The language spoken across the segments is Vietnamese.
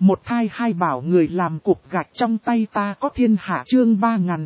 Một thai hai bảo người làm cục gạch trong tay ta có thiên hạ chương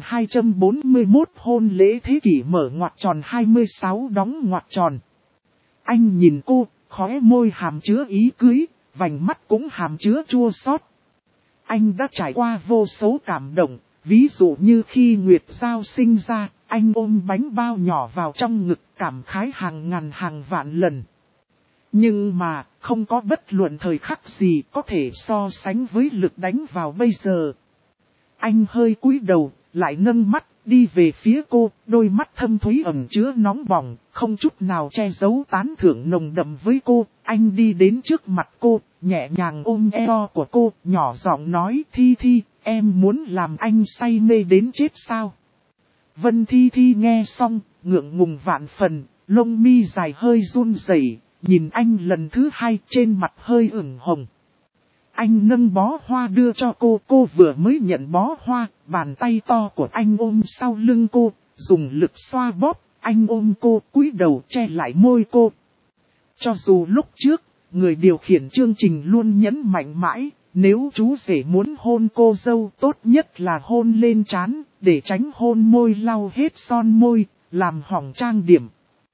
3241 hôn lễ thế kỷ mở ngoặc tròn 26 đóng ngoặc tròn. Anh nhìn cô, khóe môi hàm chứa ý cưới, vành mắt cũng hàm chứa chua xót. Anh đã trải qua vô số cảm động, ví dụ như khi Nguyệt Giao sinh ra, anh ôm bánh bao nhỏ vào trong ngực cảm khái hàng ngàn hàng vạn lần. Nhưng mà, không có bất luận thời khắc gì có thể so sánh với lực đánh vào bây giờ. Anh hơi cúi đầu, lại nâng mắt, đi về phía cô, đôi mắt thâm thúy ẩn chứa nóng bỏng, không chút nào che giấu tán thưởng nồng đậm với cô. Anh đi đến trước mặt cô, nhẹ nhàng ôm eo của cô, nhỏ giọng nói, Thi Thi, em muốn làm anh say mê đến chết sao? Vân Thi Thi nghe xong, ngượng ngùng vạn phần, lông mi dài hơi run rẩy. Nhìn anh lần thứ hai trên mặt hơi ửng hồng. Anh nâng bó hoa đưa cho cô vừa mới nhận bó hoa, bàn tay to của anh ôm sau lưng cô, dùng lực xoa bóp, anh ôm cô cúi đầu che lại môi cô. Cho dù lúc trước, người điều khiển chương trình luôn nhấn mạnh mãi, nếu chú rể muốn hôn cô dâu tốt nhất là hôn lên trán, để tránh hôn môi lau hết son môi, làm hỏng trang điểm.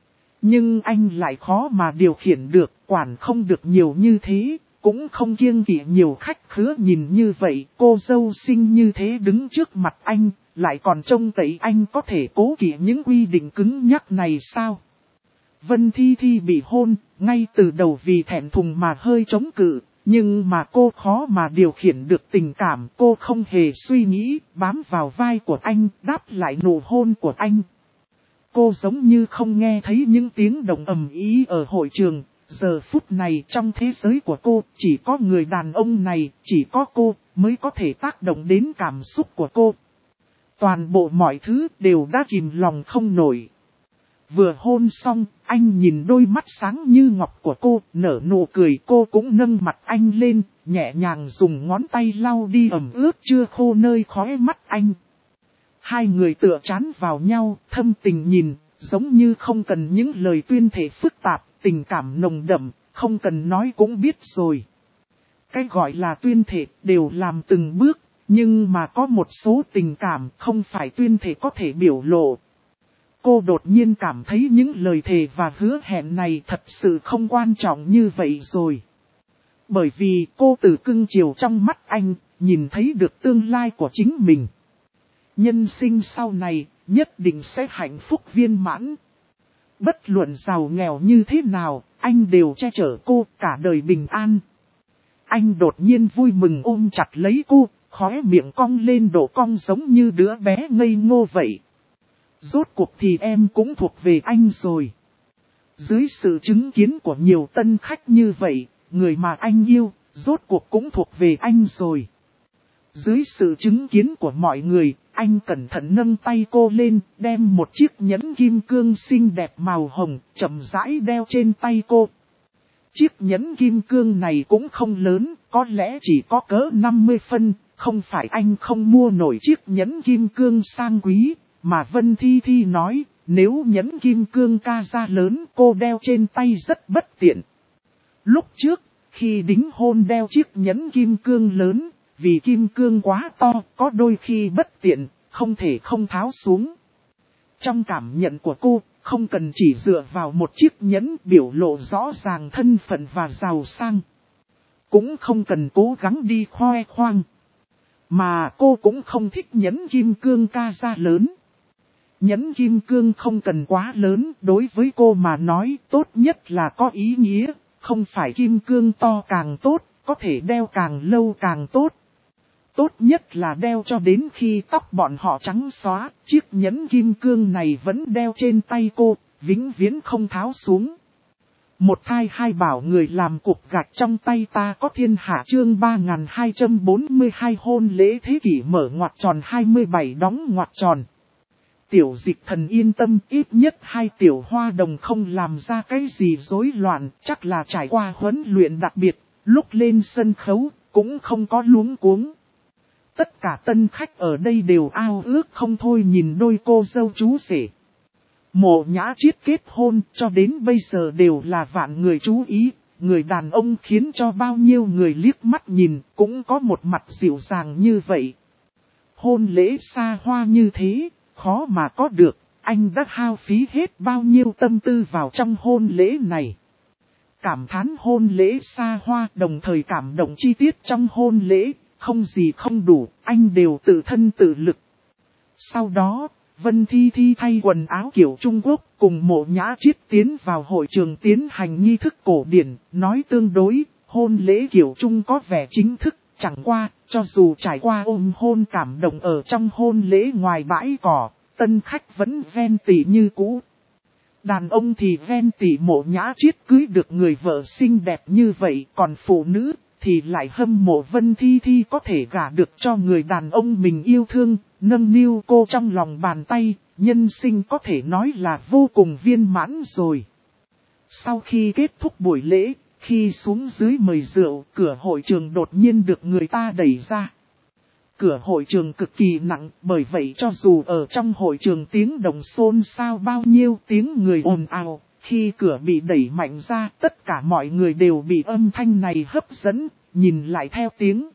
Nhưng anh lại khó mà điều khiển được, quản không được nhiều như thế, cũng không kiêng kỵ nhiều khách khứa nhìn như vậy. Cô dâu xinh như thế đứng trước mặt anh, lại còn trông cậy anh có thể cố kỵ những quy định cứng nhắc này sao? Vân Thi Thi bị hôn, ngay từ đầu vì thẹn thùng mà hơi chống cự, nhưng mà cô khó mà điều khiển được tình cảm. Cô không hề suy nghĩ, bám vào vai của anh, đáp lại nụ hôn của anh. Cô giống như không nghe thấy những tiếng động ầm ĩ ở hội trường. Giờ phút này trong thế giới của cô, chỉ có người đàn ông này, chỉ có cô, mới có thể tác động đến cảm xúc của cô. Toàn bộ mọi thứ đều đã kìm lòng không nổi. Vừa hôn xong, anh nhìn đôi mắt sáng như ngọc của cô, nở nụ cười. Cô cũng nâng mặt anh lên, nhẹ nhàng dùng ngón tay lau đi ẩm ướt chưa khô nơi khóe mắt anh. Hai người tựa chán vào nhau, thâm tình nhìn, giống như không cần những lời tuyên thể phức tạp, tình cảm nồng đậm, không cần nói cũng biết rồi. Cái gọi là tuyên thể đều làm từng bước, nhưng mà có một số tình cảm không phải tuyên thể có thể biểu lộ. Cô đột nhiên cảm thấy những lời thề và hứa hẹn này thật sự không quan trọng như vậy rồi. Bởi vì cô từ cưng chiều trong mắt anh, nhìn thấy được tương lai của chính mình. Nhân sinh sau này, nhất định sẽ hạnh phúc viên mãn. Bất luận giàu nghèo như thế nào, anh đều che chở cô cả đời bình an. Anh đột nhiên vui mừng ôm chặt lấy cô, khóe miệng cong lên độ cong giống như đứa bé ngây ngô vậy. Rốt cuộc thì em cũng thuộc về anh rồi. Dưới sự chứng kiến của nhiều tân khách như vậy, người mà anh yêu, rốt cuộc cũng thuộc về anh rồi. Dưới sự chứng kiến của mọi người, anh cẩn thận nâng tay cô lên, đem một chiếc nhẫn kim cương xinh đẹp màu hồng, chậm rãi đeo trên tay cô. Chiếc nhẫn kim cương này cũng không lớn, có lẽ chỉ có cỡ 50 phân, không phải anh không mua nổi chiếc nhẫn kim cương sang quý, mà Vân Thi Thi nói, nếu nhẫn kim cương ca ra lớn cô đeo trên tay rất bất tiện. Lúc trước, khi đính hôn đeo chiếc nhẫn kim cương lớn, vì kim cương quá to, có đôi khi bất tiện, không thể không tháo xuống. Trong cảm nhận của cô, không cần chỉ dựa vào một chiếc nhẫn biểu lộ rõ ràng thân phận và giàu sang. Cũng không cần cố gắng đi khoe khoang. Mà cô cũng không thích nhẫn kim cương ca ra lớn. Nhẫn kim cương không cần quá lớn, đối với cô mà nói tốt nhất là có ý nghĩa, không phải kim cương to càng tốt, có thể đeo càng lâu càng tốt. Tốt nhất là đeo cho đến khi tóc bọn họ trắng xóa, chiếc nhẫn kim cương này vẫn đeo trên tay cô, vĩnh viễn không tháo xuống. Một thai hai bảo người làm cục gạch trong tay ta có thiên hạ chương 3242 hôn lễ thế kỷ mở ngoặc tròn 27 đóng ngoặc tròn. Tiểu Dịch Thần yên tâm, ít nhất hai tiểu hoa đồng không làm ra cái gì rối loạn, chắc là trải qua huấn luyện đặc biệt, lúc lên sân khấu, cũng không có luống cuống. Tất cả tân khách ở đây đều ao ước không thôi nhìn đôi cô dâu chú rể. Mộ Nhã Chiết kết hôn cho đến bây giờ đều là vạn người chú ý, người đàn ông khiến cho bao nhiêu người liếc mắt nhìn, cũng có một mặt dịu dàng như vậy. Hôn lễ xa hoa như thế, khó mà có được, anh đã hao phí hết bao nhiêu tâm tư vào trong hôn lễ này. Cảm thán hôn lễ xa hoa, đồng thời cảm động chi tiết trong hôn lễ, không gì không đủ, anh đều tự thân tự lực. Sau đó, Vân Thi Thi thay quần áo kiểu Trung Quốc, cùng Mộ Nhã Triết tiến vào hội trường tiến hành nghi thức cổ điển, nói tương đối, hôn lễ kiểu Trung có vẻ chính thức, chẳng qua, cho dù trải qua ôm hôn cảm động ở trong hôn lễ ngoài bãi cỏ, tân khách vẫn ven tỉ như cũ. Đàn ông thì ven tỉ Mộ Nhã Triết cưới được người vợ xinh đẹp như vậy, còn phụ nữ thì lại hâm mộ Vân Thi Thi có thể gả được cho người đàn ông mình yêu thương, nâng niu cô trong lòng bàn tay, nhân sinh có thể nói là vô cùng viên mãn rồi. Sau khi kết thúc buổi lễ, khi xuống dưới mời rượu, cửa hội trường đột nhiên được người ta đẩy ra. Cửa hội trường cực kỳ nặng, bởi vậy cho dù ở trong hội trường tiếng đồng xôn xao bao nhiêu tiếng người ồn ào, khi cửa bị đẩy mạnh ra, tất cả mọi người đều bị âm thanh này hấp dẫn, nhìn lại theo tiếng.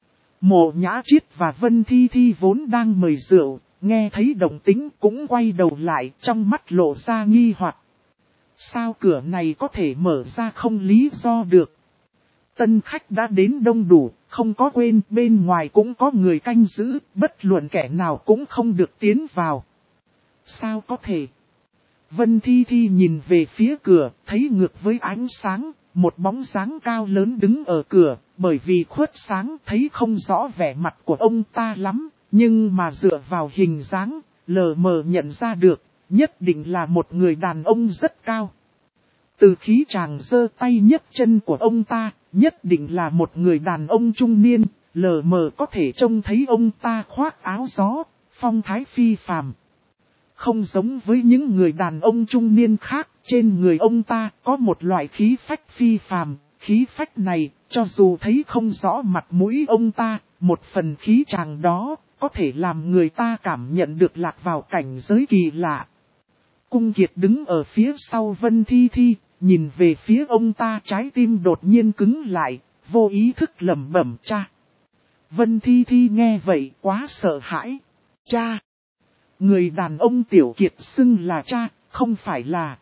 Mộ Nhã Triết và Vân Thi Thi vốn đang mời rượu, nghe thấy động tĩnh cũng quay đầu lại, trong mắt lộ ra nghi hoặc. Sao cửa này có thể mở ra không lý do được? Tân khách đã đến đông đủ, không có quên bên ngoài cũng có người canh giữ, bất luận kẻ nào cũng không được tiến vào. Sao có thể? Vân Thi Thi nhìn về phía cửa, thấy ngược với ánh sáng, một bóng dáng cao lớn đứng ở cửa, bởi vì khuất sáng thấy không rõ vẻ mặt của ông ta lắm, nhưng mà dựa vào hình dáng, lờ mờ nhận ra được, nhất định là một người đàn ông rất cao. Từ khí chàng giơ tay nhấc chân của ông ta, nhất định là một người đàn ông trung niên, lờ mờ có thể trông thấy ông ta khoác áo gió, phong thái phi phàm. Không giống với những người đàn ông trung niên khác, trên người ông ta có một loại khí phách phi phàm, khí phách này, cho dù thấy không rõ mặt mũi ông ta, một phần khí chàng đó, có thể làm người ta cảm nhận được lạc vào cảnh giới kỳ lạ. Cung Kiệt đứng ở phía sau Vân Thi Thi, nhìn về phía ông ta, trái tim đột nhiên cứng lại, vô ý thức lẩm bẩm cha. Vân Thi Thi nghe vậy quá sợ hãi. Cha! Người đàn ông Tiểu Kiệt xưng là cha, không phải là.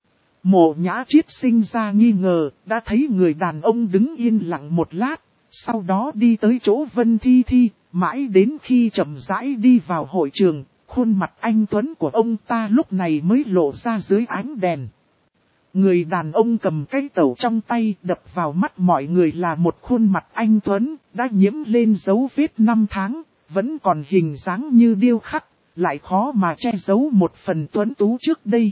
Mộ Nhã Triết sinh ra nghi ngờ, đã thấy người đàn ông đứng yên lặng một lát, sau đó đi tới chỗ Vân Thi Thi, mãi đến khi chậm rãi đi vào hội trường, khuôn mặt anh tuấn của ông ta lúc này mới lộ ra dưới ánh đèn. Người đàn ông cầm cái tẩu trong tay đập vào mắt mọi người là một khuôn mặt anh tuấn, đã nhiễm lên dấu vết 5 tháng, vẫn còn hình dáng như điêu khắc, lại khó mà che giấu một phần tuấn tú trước đây.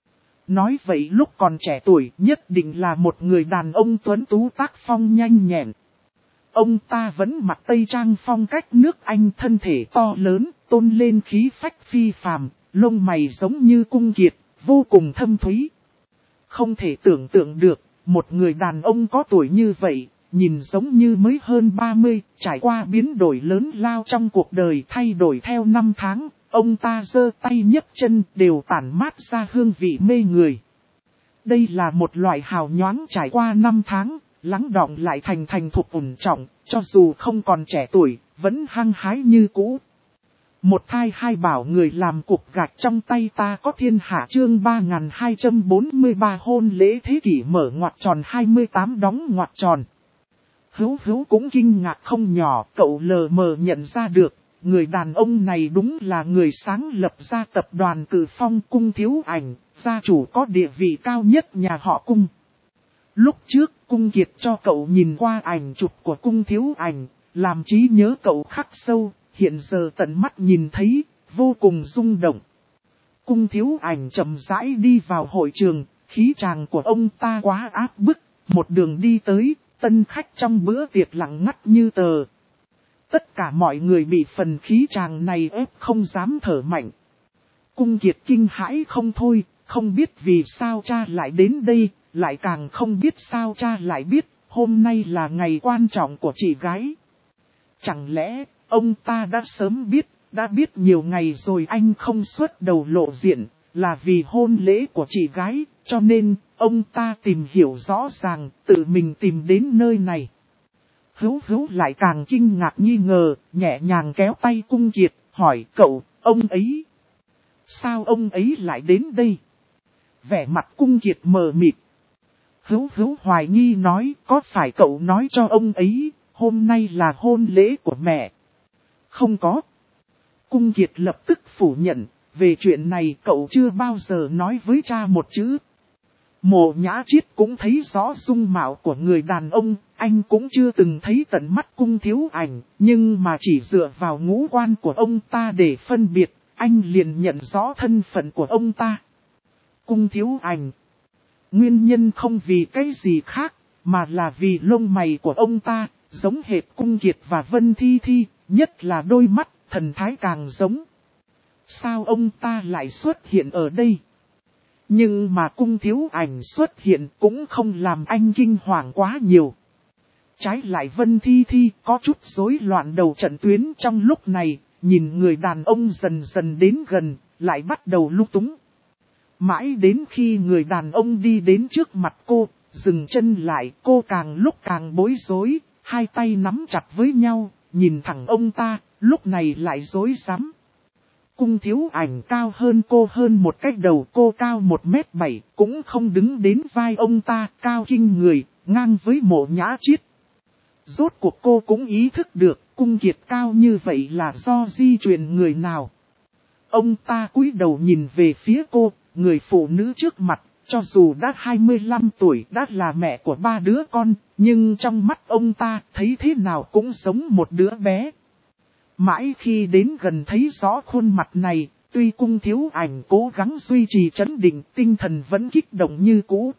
Nói vậy lúc còn trẻ tuổi nhất định là một người đàn ông tuấn tú tác phong nhanh nhẹn. Ông ta vẫn mặc tây trang phong cách nước Anh, thân thể to lớn, tôn lên khí phách phi phàm, lông mày giống như Cung Kiệt, vô cùng thâm thúy. Không thể tưởng tượng được, một người đàn ông có tuổi như vậy, nhìn giống như mới hơn 30, trải qua biến đổi lớn lao trong cuộc đời thay đổi theo 5 tháng, ông ta giơ tay nhấc chân đều tản mát ra hương vị mê người. Đây là một loại hào nhoáng trải qua 5 tháng, lắng đọng lại thành thục ổn trọng, cho dù không còn trẻ tuổi, vẫn hăng hái như cũ. Một thai hai bảo người làm cục gạch trong tay ta có thiên hạ chương 3243 hôn lễ thế kỷ mở ngoặc tròn 28 đóng ngoặc tròn. Hữu cũng kinh ngạc không nhỏ, cậu lờ mờ nhận ra được, người đàn ông này đúng là người sáng lập ra tập đoàn Cử Phong Cung Thiếu Ảnh, gia chủ có địa vị cao nhất nhà họ Cung. Lúc trước, Cung Kiệt cho cậu nhìn qua ảnh chụp của Cung Thiếu Ảnh, làm trí nhớ cậu khắc sâu. Hiện giờ tận mắt nhìn thấy, vô cùng rung động. Cung Thiếu Ảnh chậm rãi đi vào hội trường, khí chàng của ông ta quá áp bức, một đường đi tới, tân khách trong bữa tiệc lặng ngắt như tờ. Tất cả mọi người bị phần khí chàng này ép không dám thở mạnh. Cung Kiệt kinh hãi không thôi, không biết vì sao cha lại đến đây, lại càng không biết sao cha lại biết, hôm nay là ngày quan trọng của chị gái. Chẳng lẽ... ông ta đã sớm biết, đã biết nhiều ngày rồi anh không xuất đầu lộ diện, là vì hôn lễ của chị gái, cho nên ông ta tìm hiểu rõ ràng, tự mình tìm đến nơi này. Hữu Hữu lại càng kinh ngạc nghi ngờ, nhẹ nhàng kéo tay Cung Kiệt, hỏi cậu, ông ấy. Sao ông ấy lại đến đây? Vẻ mặt Cung Kiệt mờ mịt. Hữu Hữu hoài nghi nói, có phải cậu nói cho ông ấy, hôm nay là hôn lễ của mẹ? Không có. Cung Kiệt lập tức phủ nhận, về chuyện này cậu chưa bao giờ nói với cha một chữ. Mộ Nhã Chiết cũng thấy rõ dung mạo của người đàn ông, anh cũng chưa từng thấy tận mắt Cung Thiếu Ảnh, nhưng mà chỉ dựa vào ngũ quan của ông ta để phân biệt, anh liền nhận rõ thân phận của ông ta. Cung Thiếu Ảnh. Nguyên nhân không vì cái gì khác, mà là vì lông mày của ông ta, giống hệt Cung Kiệt và Vân Thi Thi, nhất là đôi mắt, thần thái càng giống. Sao ông ta lại xuất hiện ở đây? Nhưng mà Cung Thiếu Ảnh xuất hiện cũng không làm anh kinh hoàng quá nhiều. Trái lại Vân Thi Thi có chút rối loạn đầu trận tuyến trong lúc này, nhìn người đàn ông dần dần đến gần, lại bắt đầu lung túng. Mãi đến khi người đàn ông đi đến trước mặt cô, dừng chân lại, cô càng lúc càng bối rối, hai tay nắm chặt với nhau, nhìn thẳng ông ta, lúc này lại rối rắm. Cung Thiếu Ảnh cao hơn cô hơn một cách đầu, cô cao 1m7, cũng không đứng đến vai ông ta, cao kinh người, ngang với Mộ Nhã Chiết. Rốt cuộc cô cũng ý thức được, Cung Kiệt cao như vậy là do di truyền người nào. Ông ta cúi đầu nhìn về phía cô, người phụ nữ trước mặt, cho dù đã 25 tuổi đã là mẹ của 3 đứa con, nhưng trong mắt ông ta thấy thế nào cũng giống một đứa bé. Mãi khi đến gần thấy rõ khuôn mặt này, tuy Cung Thiếu Ảnh cố gắng duy trì trấn định, tinh thần vẫn kích động như cũ.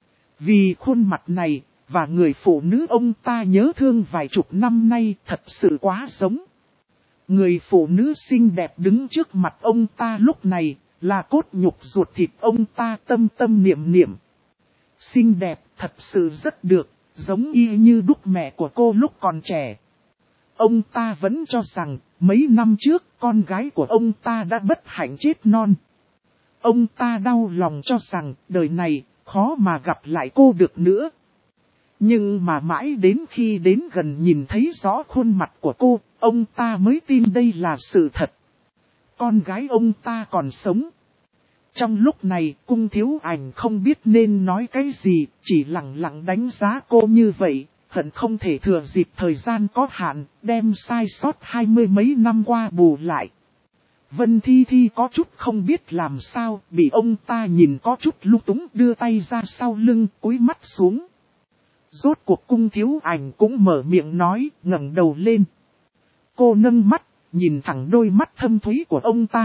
Vì khuôn mặt này, và người phụ nữ ông ta nhớ thương vài chục năm nay thật sự quá giống. Người phụ nữ xinh đẹp đứng trước mặt ông ta lúc này, là cốt nhục ruột thịt ông ta tâm tâm niệm niệm. Xinh đẹp thật sự rất được, giống y như đúc mẹ của cô lúc còn trẻ. Ông ta vẫn cho rằng, mấy năm trước con gái của ông ta đã bất hạnh chết non. Ông ta đau lòng cho rằng, đời này, khó mà gặp lại cô được nữa. Nhưng mà mãi đến khi đến gần nhìn thấy rõ khuôn mặt của cô, ông ta mới tin đây là sự thật. Con gái ông ta còn sống. Trong lúc này, Cung Thiếu Ảnh không biết nên nói cái gì, chỉ lặng lặng đánh giá cô như vậy, hận không thể thừa dịp thời gian có hạn, đem sai sót 20 mấy năm qua bù lại. Vân Thi Thi có chút không biết làm sao, bị ông ta nhìn có chút lung túng đưa tay ra sau lưng, cúi mắt xuống. Rốt cuộc Cung Thiếu Ảnh cũng mở miệng nói, ngẩng đầu lên. Cô nâng mắt, nhìn thẳng đôi mắt thâm thúy của ông ta.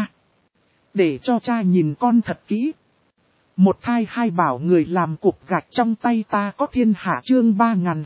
Để cho cha nhìn con thật kỹ. Một thai hai bảo người làm cục gạch trong tay ta có thiên hạ chương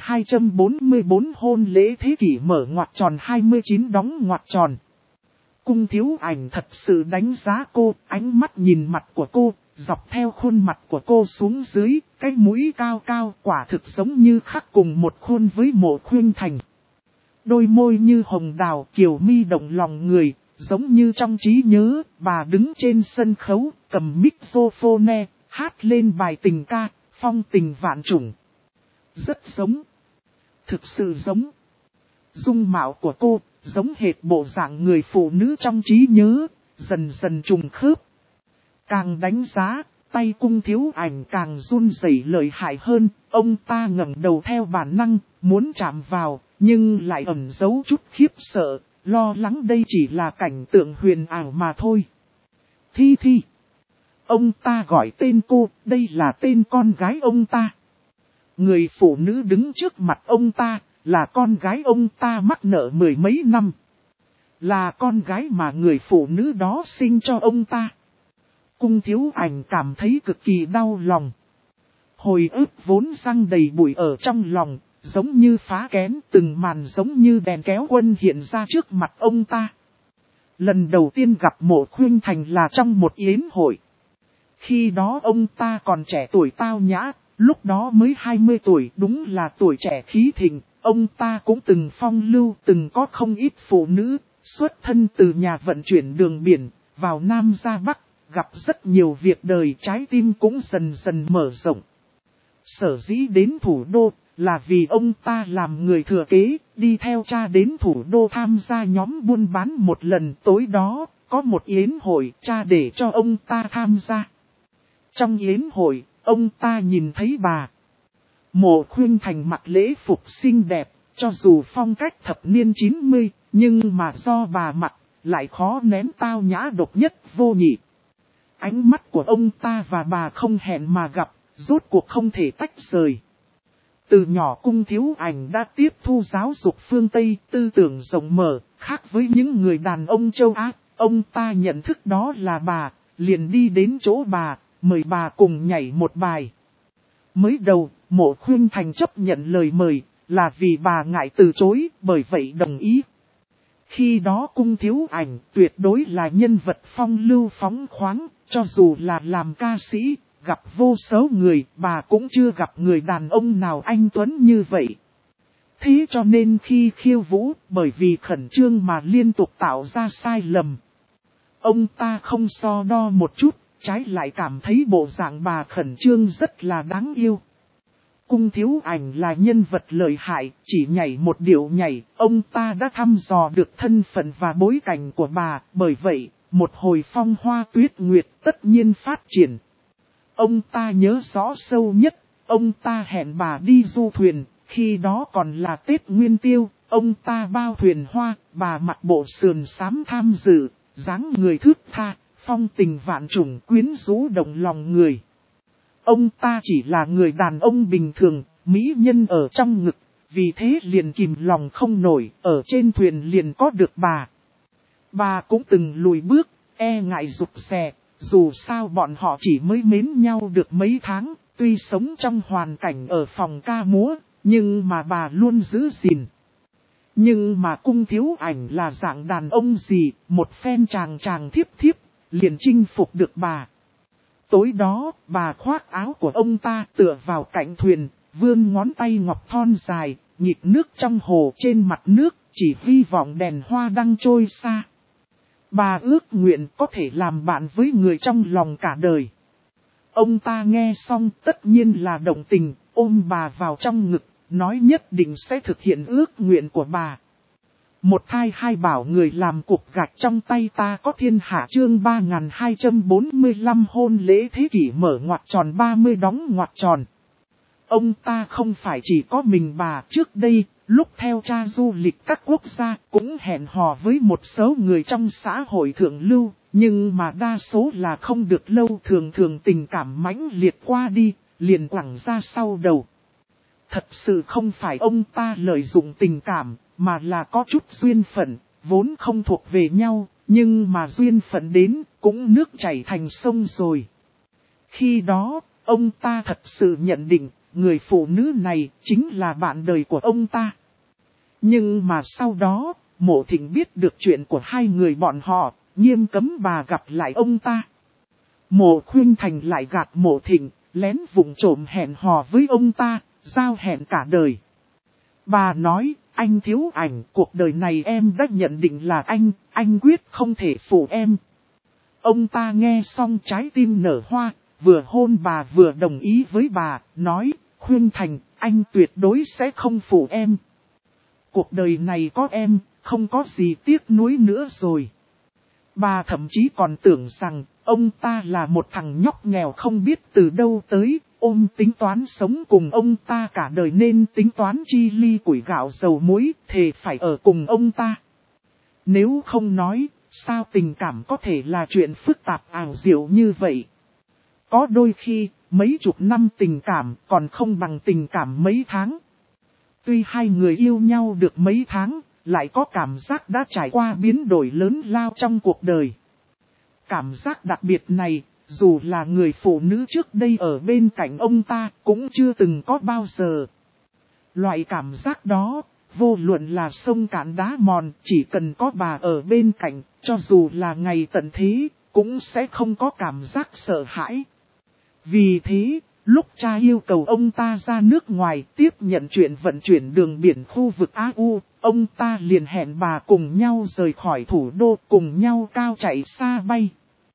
3244 hôn lễ thế kỷ mở ngoặc tròn 29 đóng ngoặc tròn. Cung Thiếu Ảnh thật sự đánh giá cô, ánh mắt nhìn mặt của cô, dọc theo khuôn mặt của cô xuống dưới, cái mũi cao cao quả thực giống như khắc cùng một khuôn với Mộ Khuynh Thành. Đôi môi như hồng đào kiều mi động lòng người, giống như trong trí nhớ, bà đứng trên sân khấu, cầm microphone, hát lên bài tình ca, phong tình vạn trùng. Rất giống. Thực sự giống. Dung mạo của cô, giống hệt bộ dạng người phụ nữ trong trí nhớ, dần dần trùng khớp. Càng đánh giá, tay Cung Thiếu Ảnh càng run rẩy lợi hại hơn, ông ta ngẩng đầu theo bản năng, muốn chạm vào, nhưng lại ẩn giấu chút khiếp sợ, lo lắng đây chỉ là cảnh tượng huyền ảo mà thôi. Thi Thi. Ông ta gọi tên cô, đây là tên con gái ông ta. Người phụ nữ đứng trước mặt ông ta, là con gái ông ta mắc nợ 10 mấy năm. Là con gái mà người phụ nữ đó sinh cho ông ta. Cung Thiếu Ảnh cảm thấy cực kỳ đau lòng. Hồi ức vốn răng đầy bụi ở trong lòng, giống như phá kén, từng màn giống như đèn kéo quân hiện ra trước mặt ông ta. Lần đầu tiên gặp Mộ Khuynh Thành là trong một yến hội. Khi đó ông ta còn trẻ tuổi tao nhã, lúc đó mới 20 tuổi, đúng là tuổi trẻ khí thịnh. Ông ta cũng từng phong lưu, từng có không ít phụ nữ, xuất thân từ nhà vận chuyển đường biển, vào Nam ra Bắc, gặp rất nhiều việc đời, trái tim cũng dần dần mở rộng. Sở dĩ đến thủ đô là vì ông ta làm người thừa kế, đi theo cha đến thủ đô tham gia nhóm buôn bán một lần. Tối đó, có một yến hội, cha để cho ông ta tham gia. Trong yến hội, ông ta nhìn thấy bà Mộ Khuynh Thành mặc lễ phục xinh đẹp, cho dù phong cách thập niên 90, nhưng mà do bà mặc, lại khó nén tao nhã độc nhất vô nhị. Ánh mắt của ông ta và bà không hẹn mà gặp, rốt cuộc không thể tách rời. Từ nhỏ Cung Thiếu Ảnh đã tiếp thu giáo dục phương Tây, tư tưởng rộng mở, khác với những người đàn ông châu Á. Ông ta nhận thức đó là bà, liền đi đến chỗ bà, mời bà cùng nhảy một bài. Mới đầu, Mộ Khuynh Thành chấp nhận lời mời, là vì bà ngại từ chối, bởi vậy đồng ý. Khi đó Cung Thiếu Ảnh tuyệt đối là nhân vật phong lưu phóng khoáng, cho dù là làm ca sĩ, gặp vô số người, bà cũng chưa gặp người đàn ông nào anh tuấn như vậy. Thế cho nên khi khiêu vũ, bởi vì khẩn trương mà liên tục tạo ra sai lầm. Ông ta không so đo một chút, trái lại cảm thấy bộ dạng bà khẩn trương rất là đáng yêu. Cung Thiếu Ảnh là nhân vật lợi hại, chỉ nhảy một điệu nhảy, ông ta đã thăm dò được thân phận và bối cảnh của bà, bởi vậy, một hồi phong hoa tuyết nguyệt tất nhiên phát triển. Ông ta nhớ rõ sâu nhất, ông ta hẹn bà đi du thuyền, khi đó còn là Tết Nguyên Tiêu, ông ta bao thuyền hoa, bà mặc bộ sườn xám tham dự, dáng người thướt tha, phong tình vạn trùng quyến rũ động lòng người. Ông ta chỉ là người đàn ông bình thường, mỹ nhân ở trong ngực, vì thế liền kìm lòng không nổi, ở trên thuyền liền có được bà. Bà cũng từng lùi bước, e ngại rụt rè, dù sao bọn họ chỉ mới mến nhau được mấy tháng, tuy sống trong hoàn cảnh ở phòng ca múa, nhưng mà bà luôn giữ gìn. Nhưng mà Cung Thiếu Ảnh là dạng đàn ông gì, một phen chàng thiếp thiếp, liền chinh phục được bà. Tối đó, bà khoác áo của ông ta tựa vào cạnh thuyền, vươn ngón tay ngọc thon dài, nhịp nước trong hồ trên mặt nước, chỉ hy vọng đèn hoa đang trôi xa. Bà ước nguyện có thể làm bạn với người trong lòng cả đời. Ông ta nghe xong tất nhiên là động tình, ôm bà vào trong ngực, nói nhất định sẽ thực hiện ước nguyện của bà. Một thai hai bảo người làm cục gạch trong tay ta có thiên hạ chương 3245 hôn lễ thế kỷ mở ngoặc tròn 30 đóng ngoặc tròn. Ông ta không phải chỉ có mình bà, trước đây, lúc theo cha du lịch các quốc gia cũng hẹn hò với một số người trong xã hội thượng lưu, nhưng mà đa số là không được lâu, thường tình cảm mãnh liệt qua đi, liền quẳng ra sau đầu. Thật sự không phải ông ta lợi dụng tình cảm, mà là có chút duyên phận, vốn không thuộc về nhau, nhưng mà duyên phận đến, cũng nước chảy thành sông rồi. Khi đó, ông ta thật sự nhận định, người phụ nữ này chính là bạn đời của ông ta. Nhưng mà sau đó, Mộ Thịnh biết được chuyện của hai người bọn họ, nghiêm cấm bà gặp lại ông ta. Mộ Khuynh Thành lại gạt Mộ Thịnh, lén vụng trộm hẹn hò với ông ta, giao hẹn cả đời. Bà nói, anh Thiếu Ảnh, cuộc đời này em đã nhận định là anh quyết không thể phụ em. Ông ta nghe xong trái tim nở hoa, vừa hôn bà vừa đồng ý với bà, nói, Khuynh Thành, anh tuyệt đối sẽ không phụ em. Cuộc đời này có em, không có gì tiếc nuối nữa rồi. Bà thậm chí còn tưởng rằng, ông ta là một thằng nhóc nghèo không biết từ đâu tới, ôm tính toán sống cùng ông ta cả đời nên tính toán chi ly củi gạo dầu muối, thề phải ở cùng ông ta. Nếu không nói, sao tình cảm có thể là chuyện phức tạp ảo diệu như vậy? Có đôi khi, mấy chục năm tình cảm còn không bằng tình cảm mấy tháng. Tuy hai người yêu nhau được mấy tháng, lại có cảm giác đã trải qua biến đổi lớn lao trong cuộc đời. Cảm giác đặc biệt này, dù là người phụ nữ trước đây ở bên cạnh ông ta, cũng chưa từng có bao giờ. Loại cảm giác đó, vô luận là sông cạn đá mòn, chỉ cần có bà ở bên cạnh, cho dù là ngày tận thế, cũng sẽ không có cảm giác sợ hãi. Vì thế, lúc cha yêu cầu ông ta ra nước ngoài tiếp nhận chuyện vận chuyển đường biển khu vực AU, ông ta liền hẹn bà cùng nhau rời khỏi thủ đô, cùng nhau cao chạy xa bay.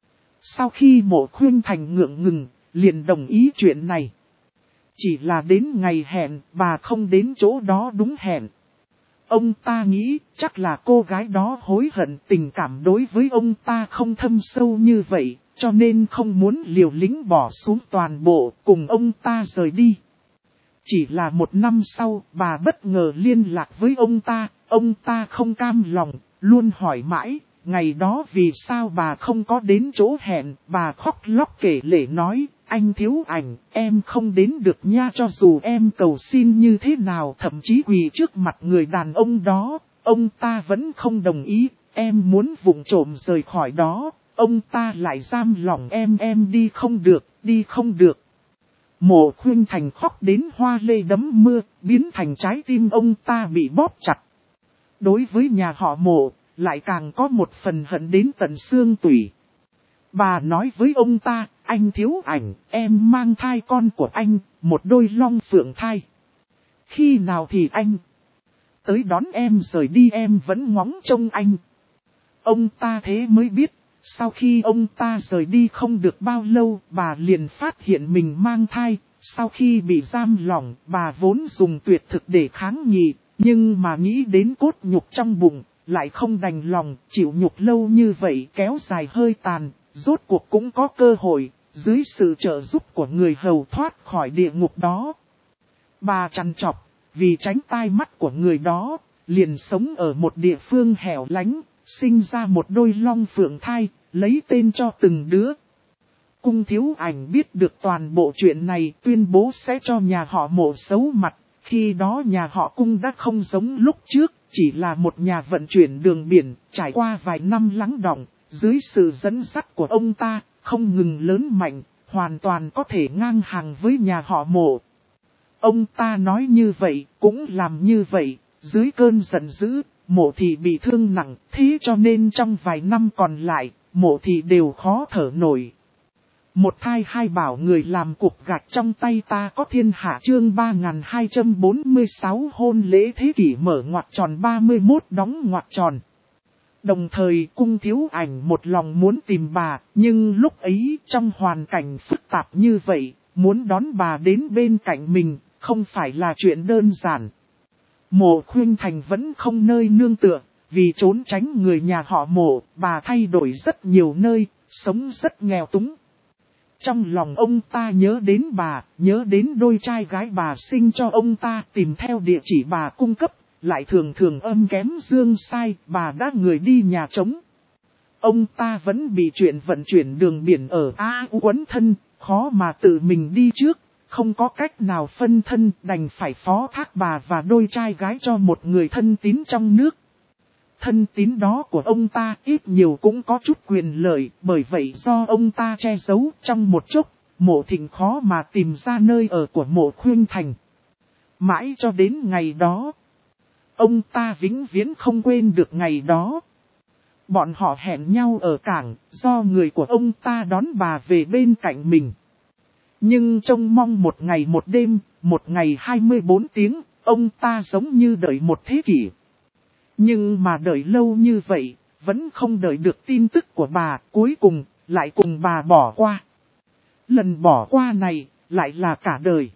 Sau khi Mộ Khuynh Thành ngượng ngừng, liền đồng ý chuyện này. Chỉ là đến ngày hẹn, bà không đến chỗ đó đúng hẹn. Ông ta nghĩ chắc là cô gái đó hối hận, tình cảm đối với ông ta không thâm sâu như vậy, cho nên không muốn liều lĩnh bỏ xuống toàn bộ cùng ông ta rời đi. Chỉ là một năm sau, bà bất ngờ liên lạc với ông ta không cam lòng, luôn hỏi mãi, ngày đó vì sao bà không có đến chỗ hẹn, bà khóc lóc kể lể nói, anh Thiếu Ảnh, em không đến được nha, cho dù em cầu xin như thế nào, thậm chí quỳ trước mặt người đàn ông đó, ông ta vẫn không đồng ý, em muốn vụng trộm rời khỏi đó, ông ta lại giam lòng em đi không được. Mộ Khuynh Thành khóc đến hoa lê đẫm mưa, biến thành trái tim ông ta bị bóp chặt. Đối với nhà họ Mộ, lại càng có một phần hận đến tận xương tủy. Bà nói với ông ta, anh Thiếu Ảnh, em mang thai con của anh, một đôi long phượng thai. Khi nào thì anh tới đón em rời đi, em vẫn ngóng trông anh. Ông ta thế mới biết, sau khi ông ta rời đi không được bao lâu, bà liền phát hiện mình mang thai. Sau khi bị giam lỏng, bà vốn dùng tuyệt thực để kháng nghị, nhưng mà nghĩ đến cốt nhục trong bụng, lại không đành lòng, chịu nhục lâu như vậy kéo dài hơi tàn, rốt cuộc cũng có cơ hội, dưới sự trợ giúp của người hầu thoát khỏi địa ngục đó. Bà trằn trọc, vì tránh tai mắt của người đó, liền sống ở một địa phương hẻo lánh, sinh ra một đôi long phượng thai, lấy tên cho từng đứa. Cung Thiếu Ảnh biết được toàn bộ chuyện này, tuyên bố sẽ cho nhà họ Mộ xấu mặt. Khi đó nhà họ Cung đã không giống lúc trước, chỉ là một nhà vận chuyển đường biển, trải qua vài năm lắng đọng, dưới sự dẫn dắt của ông ta, không ngừng lớn mạnh, hoàn toàn có thể ngang hàng với nhà họ Mộ. Ông ta nói như vậy, cũng làm như vậy, dưới cơn giận dữ, Mộ Thị bị thương nặng, thế cho nên trong vài năm còn lại, Mộ Thị đều khó thở nổi. Một thai hai bảo, người làm cục gạch trong tay ta có thiên hạ, chương 3246 hôn lễ thế kỷ mở ngoặc tròn 31 đóng ngoặc tròn. Đồng thời Cung Thiếu Ảnh một lòng muốn tìm bà, nhưng lúc ấy trong hoàn cảnh phức tạp như vậy, muốn đón bà đến bên cạnh mình, không phải là chuyện đơn giản. Mộ Khuynh Thành vẫn không nơi nương tựa, vì trốn tránh người nhà họ Mộ, bà thay đổi rất nhiều nơi, sống rất nghèo túng. Trong lòng ông ta nhớ đến bà, nhớ đến đôi trai gái bà sinh cho ông ta, tìm theo địa chỉ bà cung cấp, lại thường thường âm kém dương sai, bà đã người đi nhà trống. Ông ta vẫn bị chuyện vận chuyển đường biển ở A quấn thân, khó mà tự mình đi trước, không có cách nào phân thân, đành phải phó thác bà và đôi trai gái cho một người thân tín trong nước. Thân tín đó của ông ta ít nhiều cũng có chút quyền lợi, bởi vậy do ông ta che giấu trong một chốc, Mộ Thịnh khó mà tìm ra nơi ở của Mộ Khuynh Thành. Mãi cho đến ngày đó, ông ta vĩnh viễn không quên được ngày đó. Bọn họ hẹn nhau ở cảng, do người của ông ta đón bà về bên cạnh mình. Nhưng trông mong một ngày một đêm, một ngày 24 tiếng, ông ta giống như đợi một thế kỷ. Nhưng mà đợi lâu như vậy, vẫn không đợi được tin tức của bà, cuối cùng, lại cùng bà bỏ qua. Lần bỏ qua này, lại là cả đời.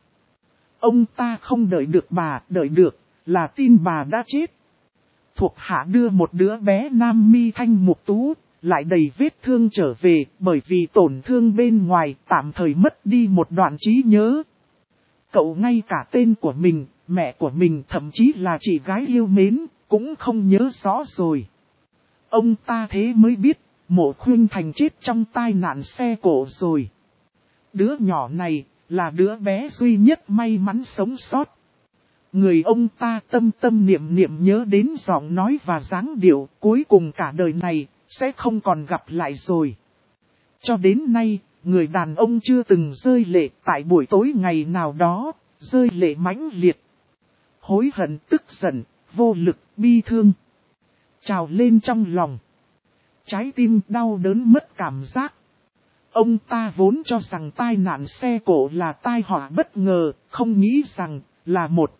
Ông ta không đợi được bà, đợi được, là tin bà đã chết. Thuộc hạ đưa một đứa bé nam mi thanh mục tú, lại đầy vết thương trở về, bởi vì tổn thương bên ngoài, tạm thời mất đi một đoạn trí nhớ. Cậu ngay cả tên của mình, mẹ của mình, thậm chí là chị gái yêu mến, cũng không nhớ rõ rồi. Ông ta thế mới biết, Mộ Khuynh Thành chết trong tai nạn xe cộ rồi. Đứa nhỏ này, là đứa bé duy nhất may mắn sống sót. Người ông ta tâm tâm niệm niệm nhớ đến giọng nói và dáng điệu, cuối cùng cả đời này, sẽ không còn gặp lại rồi. Cho đến nay, người đàn ông chưa từng rơi lệ, tại buổi tối ngày nào đó, rơi lệ mãnh liệt. Hối hận, tức giận, vô lực, bi thương. Trào lên trong lòng. Trái tim đau đớn mất cảm giác. Ông ta vốn cho rằng tai nạn xe cộ là tai họa bất ngờ, không nghĩ rằng là một.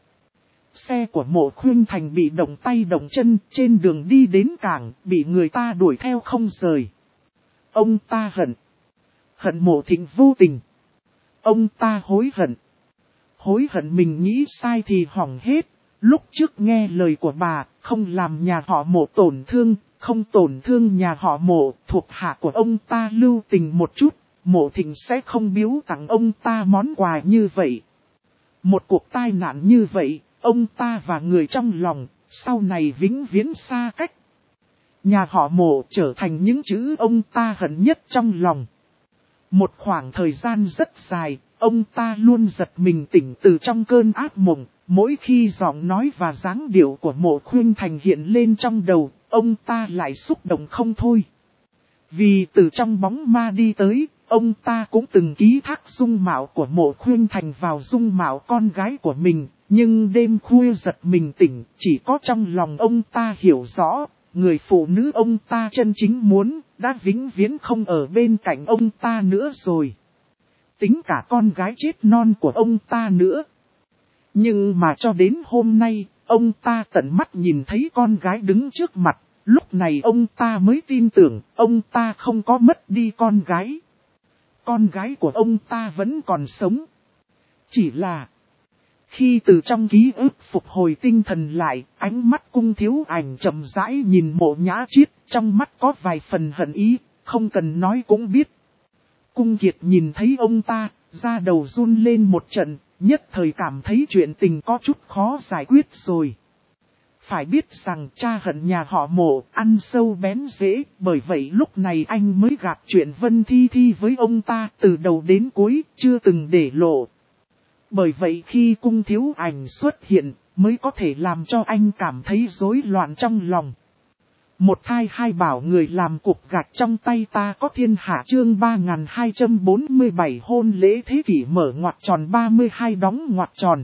Xe của Mộ Khuynh Thành bị động tay động chân, trên đường đi đến cảng, bị người ta đuổi theo không rời. Ông ta hận. Hận Mộ Thịnh vô tình. Ông ta hối hận. Hối hận mình nghĩ sai thì hỏng hết. Lúc trước nghe lời của bà, không làm nhà họ Mộ tổn thương, không tổn thương nhà họ Mộ, thuộc hạ của ông ta lưu tình một chút, Mộ Thịnh sẽ không biếu tặng ông ta món quà như vậy. Một cuộc tai nạn như vậy, ông ta và người trong lòng, sau này vĩnh viễn xa cách. Nhà họ Mộ trở thành những chữ ông ta hận nhất trong lòng. Một khoảng thời gian rất dài, ông ta luôn giật mình tỉnh từ trong cơn ác mộng. Mỗi khi giọng nói và dáng điệu của Mộ Khuynh Thành hiện lên trong đầu, ông ta lại xúc động không thôi. Vì từ trong bóng ma đi tới, ông ta cũng từng ký thác dung mạo của Mộ Khuynh Thành vào dung mạo con gái của mình. Nhưng đêm khuya giật mình tỉnh, chỉ có trong lòng ông ta hiểu rõ, người phụ nữ ông ta chân chính muốn, đã vĩnh viễn không ở bên cạnh ông ta nữa rồi. Tính cả con gái chết non của ông ta nữa. Nhưng mà cho đến hôm nay, ông ta tận mắt nhìn thấy con gái đứng trước mặt, lúc này ông ta mới tin tưởng, ông ta không có mất đi con gái. Con gái của ông ta vẫn còn sống. Chỉ là, khi từ trong ký ức phục hồi tinh thần lại, ánh mắt Cung Thiếu Ảnh chậm rãi nhìn Mộ Nhã Chiết, trong mắt có vài phần hận ý, không cần nói cũng biết. Cung Kiệt nhìn thấy ông ta, da đầu run lên một trận, nhất thời cảm thấy chuyện tình có chút khó giải quyết rồi. Phải biết rằng cha hận nhà họ Mộ, ăn sâu bén rễ, bởi vậy lúc này anh mới gạt chuyện Vân Thi Thi với ông ta từ đầu đến cuối, chưa từng để lộ. Bởi vậy khi Cung Thiếu Ảnh xuất hiện, mới có thể làm cho anh cảm thấy rối loạn trong lòng. Một thai hai bảo người làm cục gạch trong tay ta có thiên hạ chương 3247 hôn lễ thế kỷ mở ngoặc tròn 32 đóng ngoặc tròn.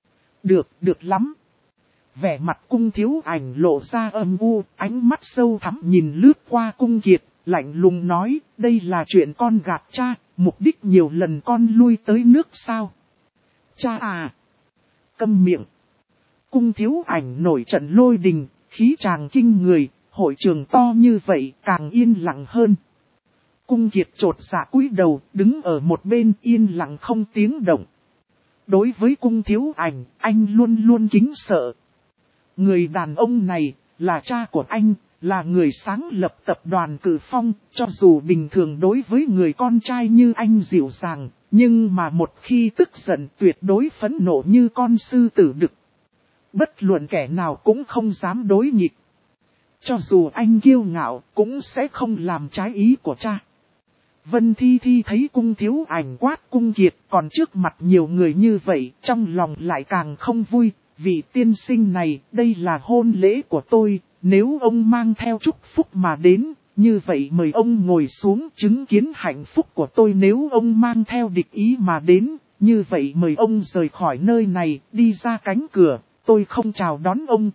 Được lắm. Vẻ mặt Cung Thiếu Ảnh lộ ra âm u, ánh mắt sâu thẳm nhìn lướt qua Cung Kiệt, lạnh lùng nói, đây là chuyện con gạt cha, mục đích nhiều lần con lui tới nước sao. Cha à! Câm miệng! Cung Thiếu Ảnh nổi trận lôi đình, khí tràng kinh người, hội trường to như vậy càng yên lặng hơn. Cung Kiệt chột dạ cúi đầu, đứng ở một bên yên lặng không tiếng động. Đối với Cung Thiếu Ảnh, anh luôn luôn kính sợ. Người đàn ông này, là cha của anh, là người sáng lập tập đoàn Cử Phong, cho dù bình thường đối với người con trai như anh dịu dàng, nhưng mà một khi tức giận tuyệt đối phẫn nộ như con sư tử đực. Bất luận kẻ nào cũng không dám đối nghịch. Cho dù anh kiêu ngạo cũng sẽ không làm trái ý của cha. Vân Thi Thi thấy Cung Thiếu Ảnh quát Cung Kiệt còn trước mặt nhiều người như vậy trong lòng lại càng không vui. Vị tiên sinh này đây là hôn lễ của tôi, nếu ông mang theo chúc phúc mà đến, như vậy mời ông ngồi xuống chứng kiến hạnh phúc của tôi. Nếu ông mang theo địch ý mà đến, như vậy mời ông rời khỏi nơi này đi ra cánh cửa, tôi không chào đón ông.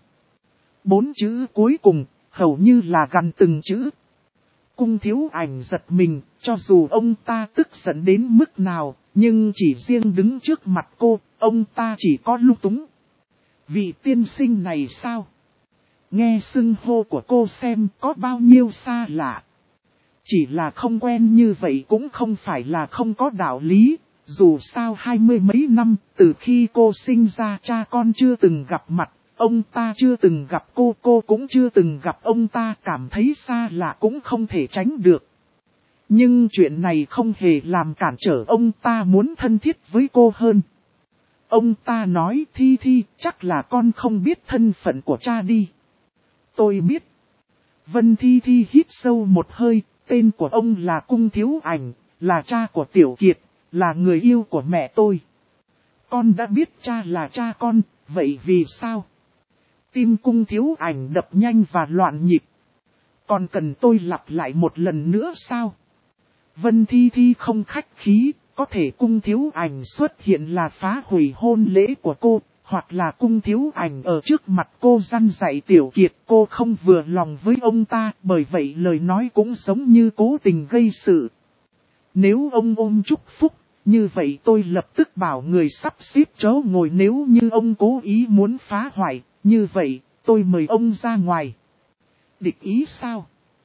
4 chữ cuối cùng, hầu như là gần từng chữ. Cung Thiếu Ảnh giật mình, cho dù ông ta tức giận đến mức nào, nhưng chỉ riêng đứng trước mặt cô, ông ta chỉ có lung túng. Vị tiên sinh này sao? Nghe xưng hô của cô xem có bao nhiêu xa lạ. Chỉ là không quen như vậy cũng không phải là không có đạo lý. Dù sao 20 mấy năm, từ khi cô sinh ra cha con chưa từng gặp mặt, ông ta chưa từng gặp cô cũng chưa từng gặp ông ta, cảm thấy xa lạ cũng không thể tránh được. Nhưng chuyện này không hề làm cản trở ông ta muốn thân thiết với cô hơn. Ông ta nói Thi Thi, chắc là con không biết thân phận của cha đi. Tôi biết. Vân Thi Thi hít sâu một hơi, tên của ông là Cung Thiếu Ảnh, là cha của Tiểu Kiệt, là người yêu của mẹ tôi. Con đã biết cha là cha con, vậy vì sao? Tim Cung Thiếu Ảnh đập nhanh và loạn nhịp. Còn cần tôi lặp lại một lần nữa sao? Vân Thi Thi không khách khí, có thể Cung Thiếu Ảnh xuất hiện là phá hủy hôn lễ của cô, hoặc là Cung Thiếu Ảnh ở trước mặt cô răn dạy Tiểu Kiệt, cô không vừa lòng với ông ta, bởi vậy lời nói cũng giống như cố tình gây sự. Nếu ông ôm chúc phúc, như vậy tôi lập tức bảo người sắp xếp chỗ ngồi, nếu như ông cố ý muốn phá hoại, như vậy tôi mời ông ra ngoài. Địch ý sao?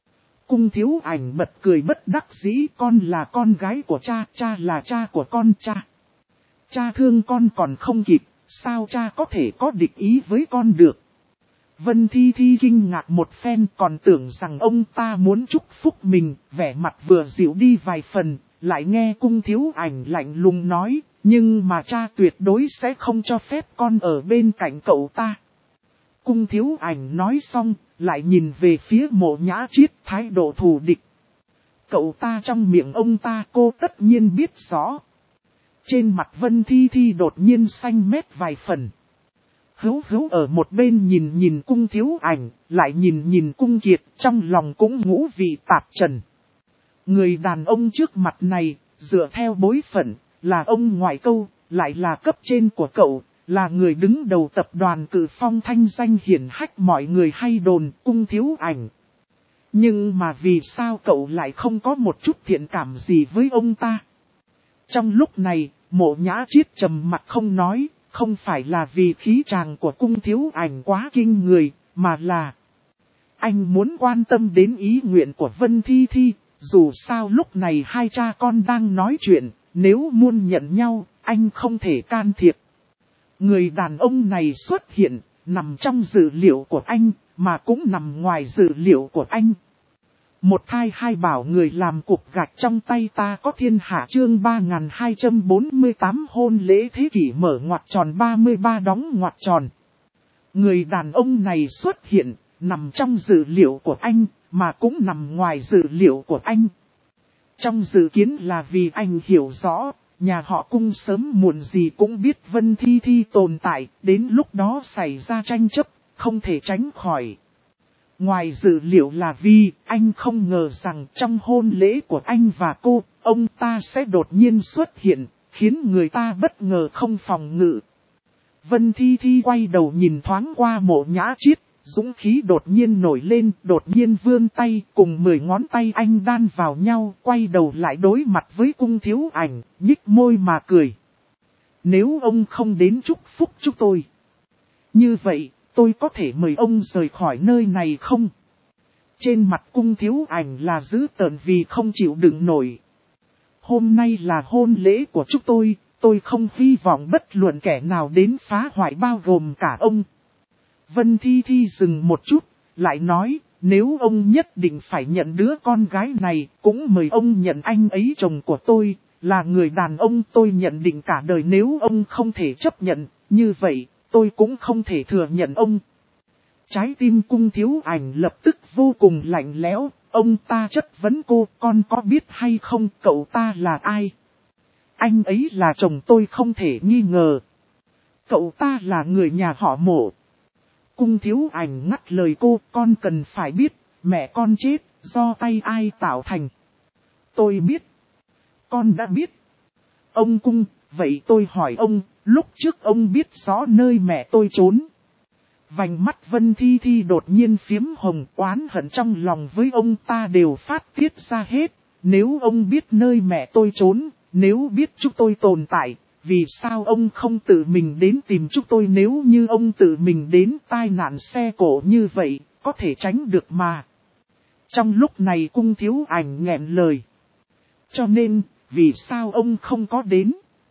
Cung Thiếu Ảnh bật cười bất đắc dĩ, con là con gái của cha, cha là cha của con cha. Cha thương con còn không kịp, sao cha có thể có địch ý với con được. Vân Thi Thi kinh ngạc một phen, còn tưởng rằng ông ta muốn chúc phúc mình, vẻ mặt vừa dịu đi vài phần, lại nghe Cung Thiếu Ảnh lạnh lùng nói, nhưng mà cha tuyệt đối sẽ không cho phép con ở bên cạnh cậu ta. Cung Thiếu Ảnh nói xong, lại nhìn về phía Mộ Nhã Triết, thái độ thù địch. Cậu ta trong miệng ông ta, cô tất nhiên biết rõ. Trên mặt Vân Thi Thi đột nhiên xanh mét vài phần. Hữu ở một bên nhìn Cung Thiếu Ảnh, lại nhìn Cung Kiệt, trong lòng cũng ngũ vị tạp trần. Người đàn ông trước mặt này, dựa theo bối phận, là ông ngoại câu, lại là cấp trên của cậu, là người đứng đầu tập đoàn Cự Phong, thanh danh hiển hách, mọi người hay đồn Cung Thiếu Ảnh. Nhưng mà vì sao cậu lại không có một chút thiện cảm gì với ông ta? Trong lúc này, Mộ Nhã Triết trầm mặt không nói, không phải là vì khí chàng của Cung Thiếu Ảnh quá kinh người, mà là anh muốn quan tâm đến ý nguyện của Vân Thi Thi. Dù sao lúc này hai cha con đang nói chuyện, nếu muốn nhận nhau, anh không thể can thiệp. Người đàn ông này xuất hiện, nằm trong dự liệu của anh, mà cũng nằm ngoài dự liệu của anh. Một thai hai bảo người làm cục gạch trong tay ta có thiên hạ, chương 3248 hôn lễ thế kỷ mở ngoặc tròn 33 đóng ngoặc tròn. Người đàn ông này xuất hiện, nằm trong dự liệu của anh, mà cũng nằm ngoài dự liệu của anh. Trong dự kiến là vì anh hiểu rõ, nhà họ Cung sớm muộn gì cũng biết Vân Thi Thi tồn tại, đến lúc đó xảy ra tranh chấp, không thể tránh khỏi. Ngoài dự liệu là vì anh không ngờ rằng trong hôn lễ của anh và cô, ông ta sẽ đột nhiên xuất hiện, khiến người ta bất ngờ không phòng ngự. Vân Thi Thi quay đầu nhìn thoáng qua Mộ Nhã Triết, dũng khí đột nhiên nổi lên, đột nhiên vươn tay, cùng 10 ngón tay anh đan vào nhau, quay đầu lại đối mặt với Cung Thiếu Ảnh, nhích môi mà cười. Nếu ông không đến chúc phúc chúng tôi, như vậy, tôi có thể mời ông rời khỏi nơi này không? Trên mặt Cung Thiếu Ảnh là dữ tợn vì không chịu đựng nổi. Hôm nay là hôn lễ của chúng tôi không hy vọng bất luận kẻ nào đến phá hoại, bao gồm cả ông. Vân Thi Thi dừng một chút, lại nói, nếu ông nhất định phải nhận đứa con gái này, cũng mời ông nhận anh ấy chồng của tôi, là người đàn ông tôi nhận định cả đời. Nếu ông không thể chấp nhận, như vậy, tôi cũng không thể thừa nhận ông. Trái tim Cung Thiếu Ảnh lập tức vô cùng lạnh lẽo, ông ta chất vấn cô, con có biết hay không cậu ta là ai? Anh ấy là chồng tôi không thể nghi ngờ. Cậu ta là người nhà họ Mộ. Cung Thiếu Ảnh ngắt lời cô, con cần phải biết, mẹ con chết, do tay ai tạo thành. Tôi biết. Con đã biết. Ông Cung, vậy tôi hỏi ông, lúc trước ông biết rõ nơi mẹ tôi trốn. Vành mắt Vân Thi Thi đột nhiên phiếm hồng, oán hận trong lòng với ông ta đều phát tiết ra hết. Nếu ông biết nơi mẹ tôi trốn, nếu biết chúng tôi tồn tại, vì sao ông không tự mình đến tìm chúng tôi? Nếu như ông tự mình đến, tai nạn xe cộ như vậy, có thể tránh được mà. Trong lúc này Cung Thiếu Ảnh nghẹn lời. Cho nên, vì sao ông không có đến?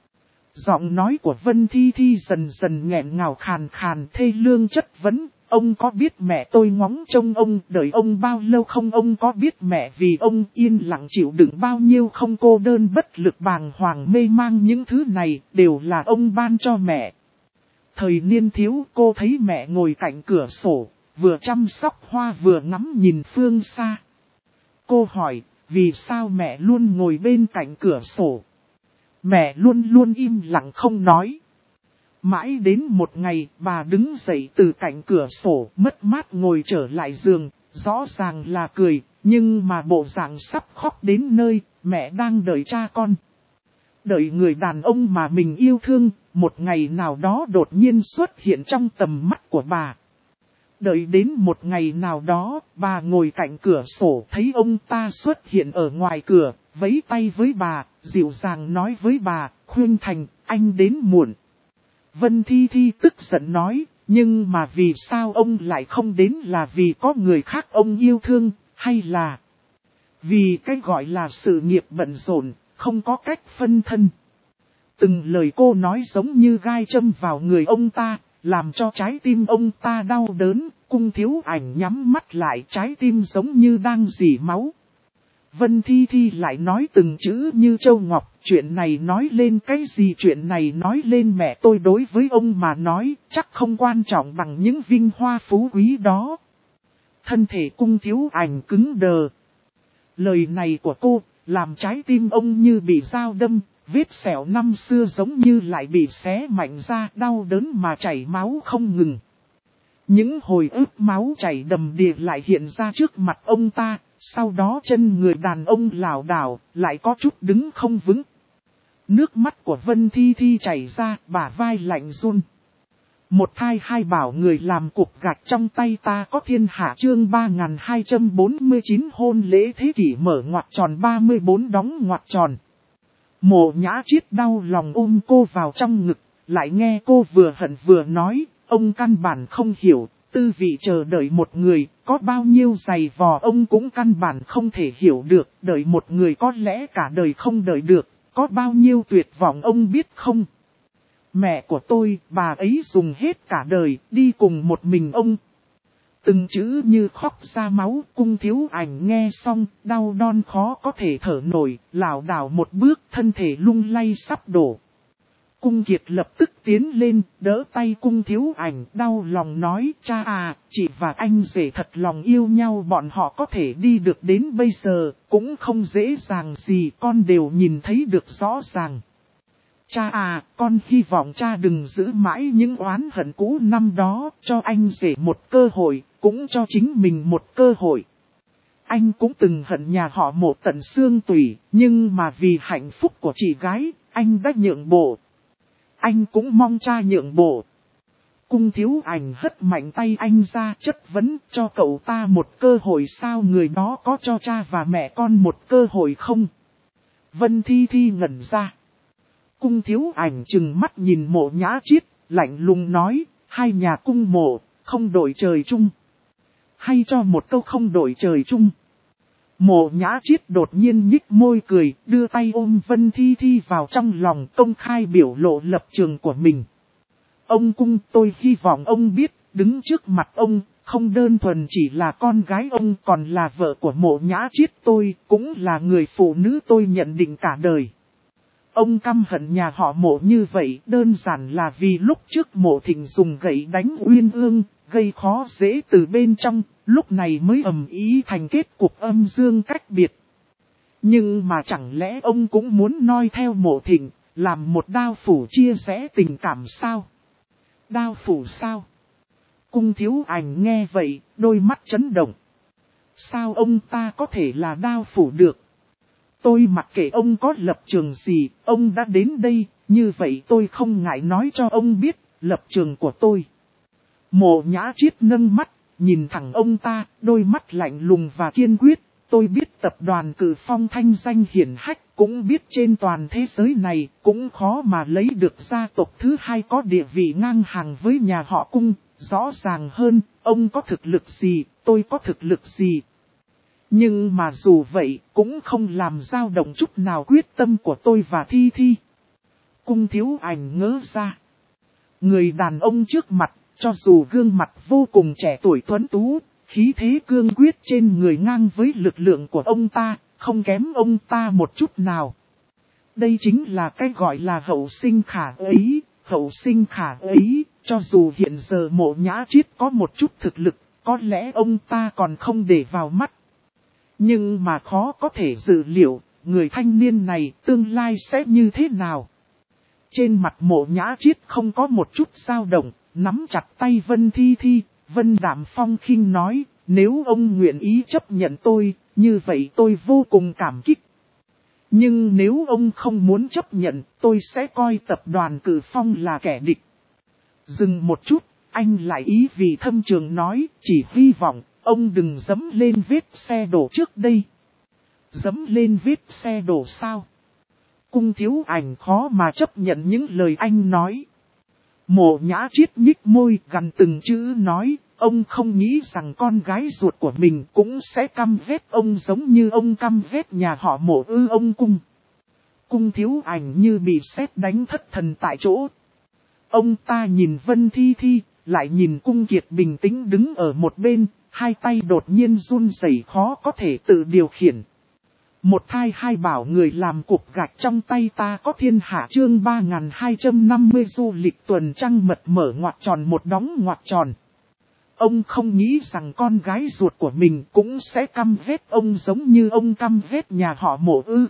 Giọng nói của Vân Thi Thi dần dần nghẹn ngào khàn khàn thê lương chất vấn. Ông có biết mẹ tôi ngóng trông ông, đợi ông bao lâu không? Ông có biết mẹ vì ông yên lặng chịu đựng bao nhiêu không? Cô đơn bất lực bàng hoàng mê mang, những thứ này đều là ông ban cho mẹ. Thời niên thiếu cô thấy mẹ ngồi cạnh cửa sổ, vừa chăm sóc hoa vừa ngắm nhìn phương xa. Cô hỏi, vì sao mẹ luôn ngồi bên cạnh cửa sổ? Mẹ luôn luôn im lặng không nói. Mãi đến một ngày, bà đứng dậy từ cạnh cửa sổ, mất mát ngồi trở lại giường, rõ ràng là cười, nhưng mà bộ dạng sắp khóc đến nơi, mẹ đang đợi cha con. Đợi người đàn ông mà mình yêu thương, một ngày nào đó đột nhiên xuất hiện trong tầm mắt của bà. Đợi đến một ngày nào đó, bà ngồi cạnh cửa sổ thấy ông ta xuất hiện ở ngoài cửa, vẫy tay với bà, dịu dàng nói với bà, khuyên thành, anh đến muộn. Vân Thi Thi tức giận nói, nhưng mà vì sao ông lại không đến, là vì có người khác ông yêu thương, hay là Vì cái gọi là sự nghiệp bận rộn, không có cách phân thân. Từng lời cô nói giống như gai châm vào người ông ta, làm cho trái tim ông ta đau đớn. Cung Thiếu Ảnh nhắm mắt lại, trái tim giống như đang rỉ máu. Vân Thi Thi lại nói từng chữ như châu ngọc, chuyện này nói lên cái gì, chuyện này nói lên mẹ tôi đối với ông mà nói, chắc không quan trọng bằng những vinh hoa phú quý đó. Thân thể Cung Thiếu Ảnh cứng đờ. Lời này của cô, làm trái tim ông như bị dao đâm, vết sẹo năm xưa giống như lại bị xé mạnh ra, đau đớn mà chảy máu không ngừng. Những hồi ức máu chảy đầm đìa lại hiện ra trước mặt ông ta, sau đó chân người đàn ông lảo đảo, lại có chút đứng không vững. Nước mắt của Vân Thi Thi chảy ra, bả vai lạnh run. Một thai hai bảo người làm cục gạch trong tay ta có thiên hạ chương 3249 hôn lễ thế kỷ mở ngoặc tròn 34 đóng ngoặc tròn. Mộ Nhã Chiết đau lòng ôm cô vào trong ngực, lại nghe cô vừa hận vừa nói, ông căn bản không hiểu, tư vị chờ đợi một người, có bao nhiêu giày vò ông cũng căn bản không thể hiểu được, đợi một người có lẽ cả đời không đợi được, có bao nhiêu tuyệt vọng ông biết không? Mẹ của tôi, bà ấy dùng hết cả đời, đi cùng một mình ông. Từng chữ như khóc ra máu, Cung Thiếu Ảnh nghe xong, đau đon khó có thể thở nổi, lảo đảo một bước, thân thể lung lay sắp đổ. Cung Kiệt lập tức tiến lên, đỡ tay Cung Thiếu Ảnh, đau lòng nói, cha à, chị và anh rể thật lòng yêu nhau, bọn họ có thể đi được đến bây giờ, cũng không dễ dàng gì, con đều nhìn thấy được rõ ràng. Cha à, con hy vọng cha đừng giữ mãi những oán hận cũ năm đó, cho anh rể một cơ hội, cũng cho chính mình một cơ hội. Anh cũng từng hận nhà họ Mộ tận xương tủy, nhưng mà vì hạnh phúc của chị gái, anh đã nhượng bộ. Anh cũng mong cha nhượng bộ. Cung Thiếu Ảnh hất mạnh tay anh ra, chất vấn, cho cậu ta một cơ hội sao, người đó có cho cha và mẹ con một cơ hội không? Vân Thi Thi ngẩn ra. Cung Thiếu Ảnh trừng mắt nhìn Mộ Nhã Chiết, lạnh lùng nói, hai nhà cung mộ, không đổi trời chung. Hay cho một câu không đổi trời chung. Mộ Nhã Chiết đột nhiên nhích môi cười, đưa tay ôm Vân Thi Thi vào trong lòng, công khai biểu lộ lập trường của mình. Ông Cung, tôi hy vọng ông biết, đứng trước mặt ông, không đơn thuần chỉ là con gái ông, còn là vợ của Mộ Nhã Chiết tôi, cũng là người phụ nữ tôi nhận định cả đời. Ông căm hận nhà họ Mộ như vậy, đơn giản là vì lúc trước Mộ Thịnh dùng gậy đánh Uyên Ương, gây khó dễ từ bên trong, lúc này mới ầm ý thành kết cục âm dương cách biệt. Nhưng mà chẳng lẽ ông cũng muốn noi theo Mộ Thịnh, làm một đao phủ chia rẽ tình cảm sao? Đao phủ sao? Cung Thiếu Ảnh nghe vậy, đôi mắt chấn động. Sao ông ta có thể là đao phủ được? Tôi mặc kệ ông có lập trường gì, ông đã đến đây, như vậy tôi không ngại nói cho ông biết, lập trường của tôi. Mộ Nhã Chiết nâng mắt, nhìn thẳng ông ta, đôi mắt lạnh lùng và kiên quyết. Tôi biết tập đoàn Cử Phong thanh danh hiển hách, cũng biết trên toàn thế giới này, cũng khó mà lấy được gia tộc thứ hai có địa vị ngang hàng với nhà họ Cung. Rõ ràng hơn, ông có thực lực gì, tôi có thực lực gì. Nhưng mà dù vậy, cũng không làm dao động chút nào quyết tâm của tôi và Thi Thi. Cung Thiếu Ảnh ngỡ ra. Người đàn ông trước mặt, cho dù gương mặt vô cùng trẻ tuổi tuấn tú, khí thế cương quyết trên người ngang với lực lượng của ông ta, không kém ông ta một chút nào. Đây chính là cái gọi là hậu sinh khả ấy, hậu sinh khả ấy, cho dù hiện giờ Mộ Nhã Chiết có một chút thực lực, có lẽ ông ta còn không để vào mắt. Nhưng mà khó có thể dự liệu, người thanh niên này tương lai sẽ như thế nào. Trên mặt Mộ Nhã Chiết không có một chút dao động, nắm chặt tay Vân Thi Thi, Vân Đạm Phong khinh nói, nếu ông nguyện ý chấp nhận tôi, như vậy tôi vô cùng cảm kích. Nhưng nếu ông không muốn chấp nhận, tôi sẽ coi tập đoàn Cử Phong là kẻ địch. Dừng một chút, anh lại ý vì thâm trường nói, chỉ hy vọng, ông đừng dẫm lên vết xe đổ trước đây. Dẫm lên vết xe đổ sao? Cung Thiếu Ảnh khó mà chấp nhận những lời anh nói. Mộ Nhã Chiết nhích môi gần từng chữ nói, ông không nghĩ rằng con gái ruột của mình cũng sẽ căm ghét ông giống như ông căm ghét nhà họ Mộ ư. Ông Cung Thiếu Ảnh như bị sét đánh thất thần tại chỗ. Ông ta nhìn Vân Thi Thi, lại nhìn Cung Kiệt bình tĩnh đứng ở một bên, hai tay đột nhiên run rẩy khó có thể tự điều khiển. Một thai hai bảo người làm cục gạch trong tay ta có thiên hạ chương 3250 du lịch tuần trăng mật mở ngoặc tròn một đóng ngoặc tròn. Ông không nghĩ rằng con gái ruột của mình cũng sẽ căm ghét ông giống như ông căm ghét nhà họ Mộ ư.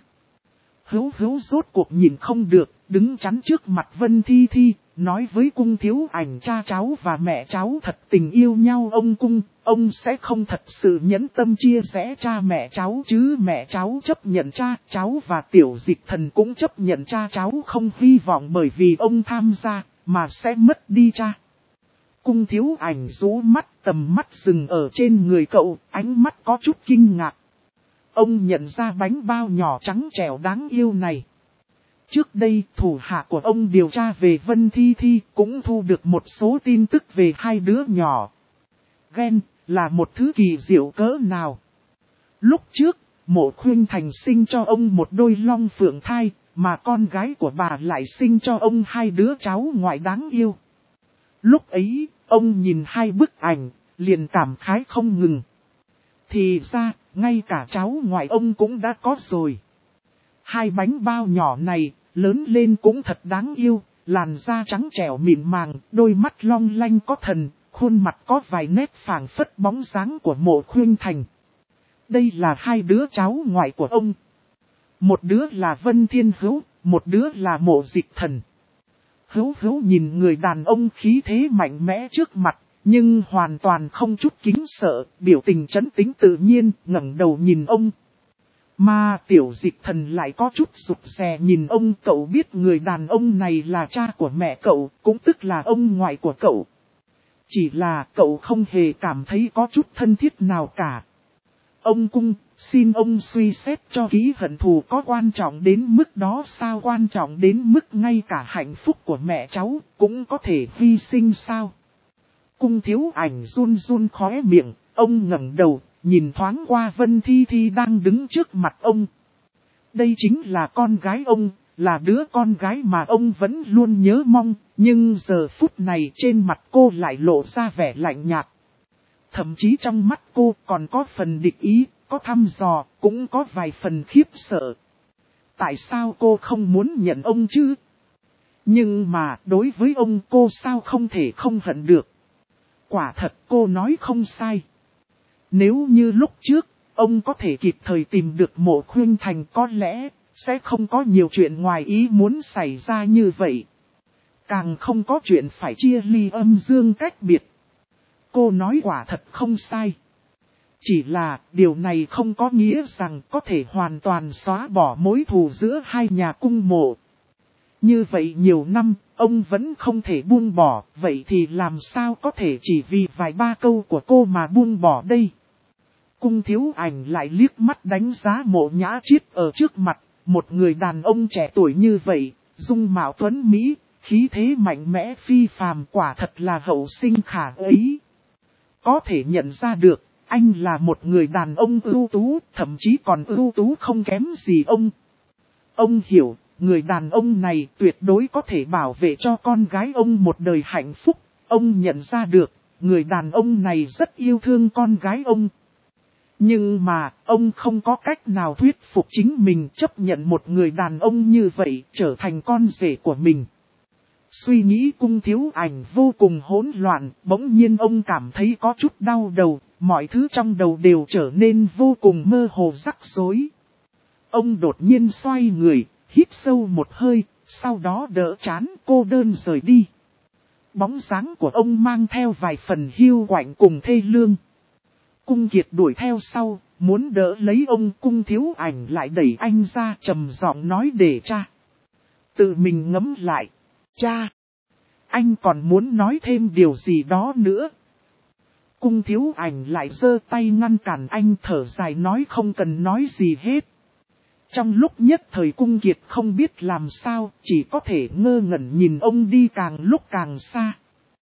Hữu rốt cuộc nhìn không được, đứng chắn trước mặt Vân Thi Thi, nói với Cung Thiếu Ảnh cha cháu và mẹ cháu thật tình yêu nhau. Ông sẽ không thật sự nhẫn tâm chia rẽ cha mẹ cháu chứ. Mẹ cháu chấp nhận cha cháu và Tiểu Dịch Thần cũng chấp nhận cha cháu, không hy vọng bởi vì ông tham gia mà sẽ mất đi cha. Cung Thiếu Ảnh rũ mắt, tầm mắt dừng ở trên người cậu, ánh mắt có chút kinh ngạc. Ông nhận ra bánh bao nhỏ trắng trẻo đáng yêu này. Trước đây, thủ hạ của ông điều tra về Vân Thi Thi, cũng thu được một số tin tức về hai đứa nhỏ. Ghen, là một thứ kỳ diệu cỡ nào. Lúc trước, Mộ Khuynh Thành sinh cho ông một đôi long phượng thai, mà con gái của bà lại sinh cho ông hai đứa cháu ngoại đáng yêu. Lúc ấy, ông nhìn hai bức ảnh, liền cảm khái không ngừng. Thì ra, ngay cả cháu ngoại ông cũng đã có rồi. Hai bánh bao nhỏ này, lớn lên cũng thật đáng yêu, làn da trắng trẻo mịn màng, đôi mắt long lanh có thần, khuôn mặt có vài nét phảng phất bóng dáng của Mộ Khuynh Thành. Đây là hai đứa cháu ngoại của ông. Một đứa là Vân Thiên Hữu, một đứa là Mộ Dịch Thần. Hữu nhìn người đàn ông khí thế mạnh mẽ trước mặt, nhưng hoàn toàn không chút kính sợ, biểu tình trấn tĩnh tự nhiên, ngẩng đầu nhìn ông. Mà Tiểu Dịch Thần lại có chút rụt rè nhìn ông. Cậu biết người đàn ông này là cha của mẹ cậu, cũng tức là ông ngoại của cậu. Chỉ là cậu không hề cảm thấy có chút thân thiết nào cả. Ông xin ông suy xét cho kỹ, hận thù có quan trọng đến mức đó sao? Quan trọng đến mức ngay cả hạnh phúc của mẹ cháu cũng có thể hy sinh sao? Cung Thiếu Ảnh run run khóe miệng, ông ngẩng đầu, nhìn thoáng qua Vân Thi Thi đang đứng trước mặt ông. Đây chính là con gái ông, là đứa con gái mà ông vẫn luôn nhớ mong, nhưng giờ phút này trên mặt cô lại lộ ra vẻ lạnh nhạt. Thậm chí trong mắt cô còn có phần địch ý, có thăm dò, cũng có vài phần khiếp sợ. Tại sao cô không muốn nhận ông chứ? Nhưng mà đối với ông cô sao không thể không hận được? Quả thật cô nói không sai. Nếu như lúc trước, ông có thể kịp thời tìm được Mộ Khuynh Thành có lẽ sẽ không có nhiều chuyện ngoài ý muốn xảy ra như vậy. Càng không có chuyện phải chia ly âm dương cách biệt. Cô nói quả thật không sai. Chỉ là điều này không có nghĩa rằng có thể hoàn toàn xóa bỏ mối thù giữa hai nhà Cung Mộ. Như vậy nhiều năm, ông vẫn không thể buông bỏ, vậy thì làm sao có thể chỉ vì vài ba câu của cô mà buông bỏ đây? Cung Thiếu Ảnh lại liếc mắt đánh giá Mộ Nhã Triết ở trước mặt, một người đàn ông trẻ tuổi như vậy, dung mạo tuấn mỹ, khí thế mạnh mẽ phi phàm, quả thật là hậu sinh khả ấy. Có thể nhận ra được, anh là một người đàn ông ưu tú, thậm chí còn ưu tú không kém gì ông. Ông hiểu, người đàn ông này tuyệt đối có thể bảo vệ cho con gái ông một đời hạnh phúc. Ông nhận ra được, người đàn ông này rất yêu thương con gái ông. Nhưng mà, ông không có cách nào thuyết phục chính mình chấp nhận một người đàn ông như vậy trở thành con rể của mình. Suy nghĩ Cung Thiếu Ảnh vô cùng hỗn loạn, bỗng nhiên ông cảm thấy có chút đau đầu, mọi thứ trong đầu đều trở nên vô cùng mơ hồ rắc rối. Ông đột nhiên xoay người, hít sâu một hơi, sau đó đỡ chán cô đơn rời đi. Bóng dáng của ông mang theo vài phần hiu quạnh cùng thê lương. Cung Kiệt đuổi theo sau, muốn đỡ lấy ông. Cung Thiếu Ảnh lại đẩy anh ra, trầm giọng nói để cha tự mình ngẫm lại. Cha, anh còn muốn nói thêm điều gì đó nữa? Cung Thiếu Ảnh lại giơ tay ngăn cản anh, thở dài nói không cần nói gì hết. Trong lúc nhất thời Cung Kiệt không biết làm sao, chỉ có thể ngơ ngẩn nhìn ông đi càng lúc càng xa.